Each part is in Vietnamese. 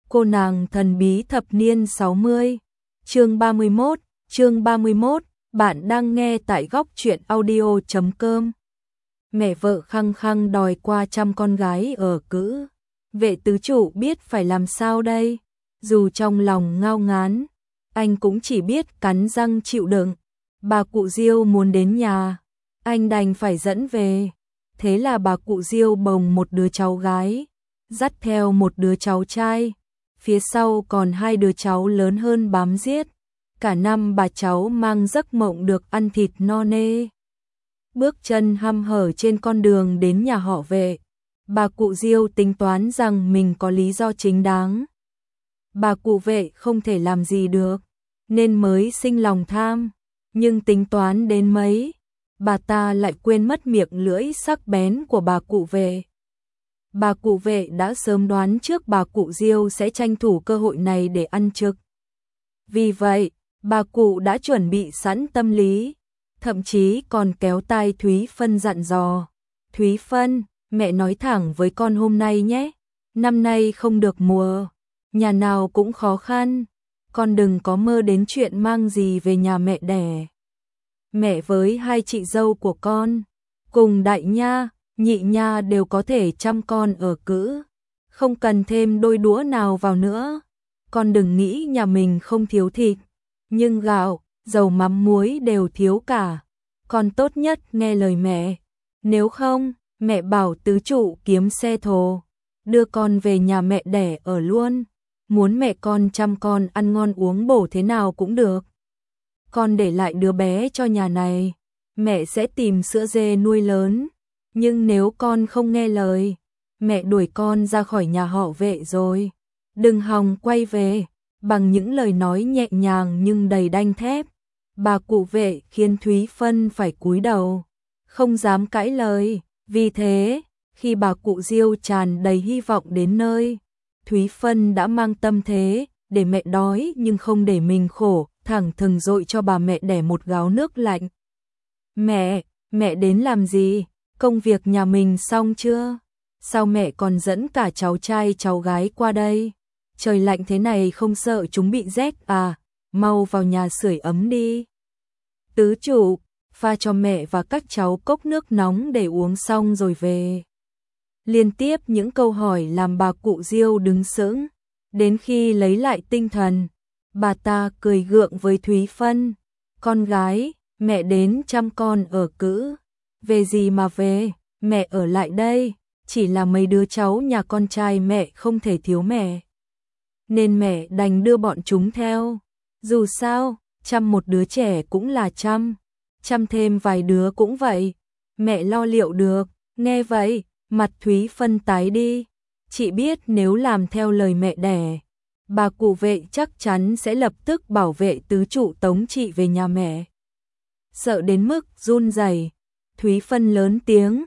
Cô nàng thần bí thập niên 60. Chương 31, bạn đang nghe tại góc truyện audio.com. Mẹ vợ khăng khăng đòi qua chăm con gái ở cữ. Vệ tứ trụ biết phải làm sao đây? Dù trong lòng ngao ngán, anh cũng chỉ biết cắn răng chịu đựng. Bà cụ Diêu muốn đến nhà, anh đành phải dẫn về. Thế là bà cụ Diêu bồng một đứa cháu gái, dắt theo một đứa cháu trai. Phía sau còn hai đứa cháu lớn hơn bám giết. Cả năm bà cháu mang giấc mộng được ăn thịt no nê. Bước chân hăm hở trên con đường đến nhà họ Vệ. Bà cụ Diêu tính toán rằng mình có lý do chính đáng. Bà cụ Vệ không thể làm gì được, nên mới sinh lòng tham. Nhưng tính toán đến mấy, bà ta lại quên mất miệng lưỡi sắc bén của bà cụ Vệ. Bà cụ Vệ đã sớm đoán trước bà cụ Diêu sẽ tranh thủ cơ hội này để ăn trực. Vì vậy, bà cụ đã chuẩn bị sẵn tâm lý, thậm chí còn kéo tai Thúy Phân dặn dò. Thúy Phân, mẹ nói thẳng với con hôm nay nhé, năm nay không được mùa, nhà nào cũng khó khăn, con đừng có mơ đến chuyện mang gì về nhà mẹ đẻ. Mẹ với hai chị dâu của con, cùng đại nha, nhị nha đều có thể chăm con ở cữ, không cần thêm đôi đũa nào vào nữa. Con đừng nghĩ nhà mình không thiếu thịt, nhưng gạo, dầu mắm muối đều thiếu cả. Con tốt nhất nghe lời mẹ, nếu không, mẹ bảo tứ trụ kiếm xe thồ, đưa con về nhà mẹ đẻ ở luôn. Muốn mẹ con chăm con ăn ngon uống bổ thế nào cũng được. Con để lại đứa bé cho nhà này, mẹ sẽ tìm sữa dê nuôi lớn. Nhưng nếu con không nghe lời, mẹ đuổi con ra khỏi nhà họ Vệ rồi. Đừng hòng quay về. Bằng những lời nói nhẹ nhàng nhưng đầy đanh thép, bà cụ Vệ khiến Thúy Phân phải cúi đầu, không dám cãi lời. Vì thế, khi bà cụ Diêu tràn đầy hy vọng đến nơi, Thúy Phân đã mang tâm thế, để mẹ đói nhưng không để mình khổ, thẳng thừng dội cho bà mẹ đẻ một gáo nước lạnh. Mẹ đến làm gì? Công việc nhà mình xong chưa? Sao mẹ còn dẫn cả cháu trai cháu gái qua đây? Trời lạnh thế này không sợ chúng bị rét à? Mau vào nhà sưởi ấm đi. Tứ trụ, pha cho mẹ và các cháu cốc nước nóng để uống xong rồi về. Liên tiếp những câu hỏi làm bà cụ Diêu đứng sững. Đến khi lấy lại tinh thần, bà ta cười gượng với Thúy Phân. Con gái, mẹ đến chăm con ở cữ. Về gì mà về, mẹ ở lại đây. Chỉ là mấy đứa cháu nhà con trai mẹ không thể thiếu mẹ, nên mẹ đành đưa bọn chúng theo. Dù sao, chăm một đứa trẻ cũng là chăm thêm vài đứa cũng vậy. Mẹ lo liệu được. Nghe vậy, mặt Thúy Phân tái đi. Chị biết nếu làm theo lời mẹ đẻ, bà cụ Vệ chắc chắn sẽ lập tức bảo vệ tứ trụ tống chị về nhà mẹ. Sợ đến mức run rẩy, Thúy Phân lớn tiếng,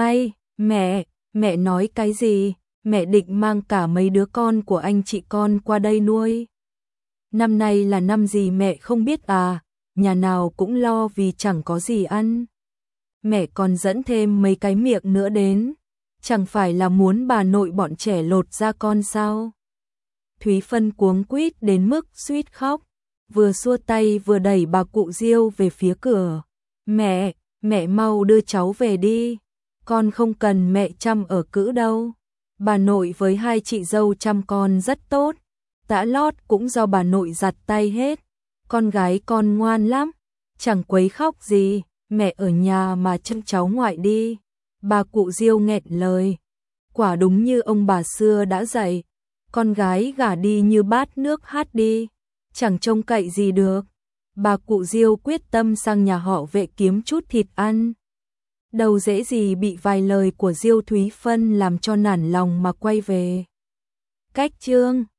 mẹ nói cái gì? Mẹ định mang cả mấy đứa con của anh chị con qua đây nuôi. Năm nay là năm gì mẹ không biết à? Nhà nào cũng lo vì chẳng có gì ăn. Mẹ còn dẫn thêm mấy cái miệng nữa đến, chẳng phải là muốn bà nội bọn trẻ lột da con sao? Thúy Phân cuống quýt đến mức suýt khóc, vừa xua tay vừa đẩy bà cụ Diêu về phía cửa. Mẹ mau đưa cháu về đi, con không cần mẹ chăm ở cữ đâu. Bà nội với hai chị dâu chăm con rất tốt, tã lót cũng do bà nội giặt tay hết. Con gái con ngoan lắm, chẳng quấy khóc gì, mẹ ở nhà mà chăm cháu ngoại đi. Bà cụ Diêu nghẹn lời, quả đúng như ông bà xưa đã dạy, con gái gả đi như bát nước hát đi, chẳng trông cậy gì được. Bà cụ Diêu quyết tâm sang nhà họ Vệ kiếm chút thịt ăn. Đâu dễ gì bị vài lời của Diêu Thúy Phân làm cho nản lòng mà quay về. Cách chương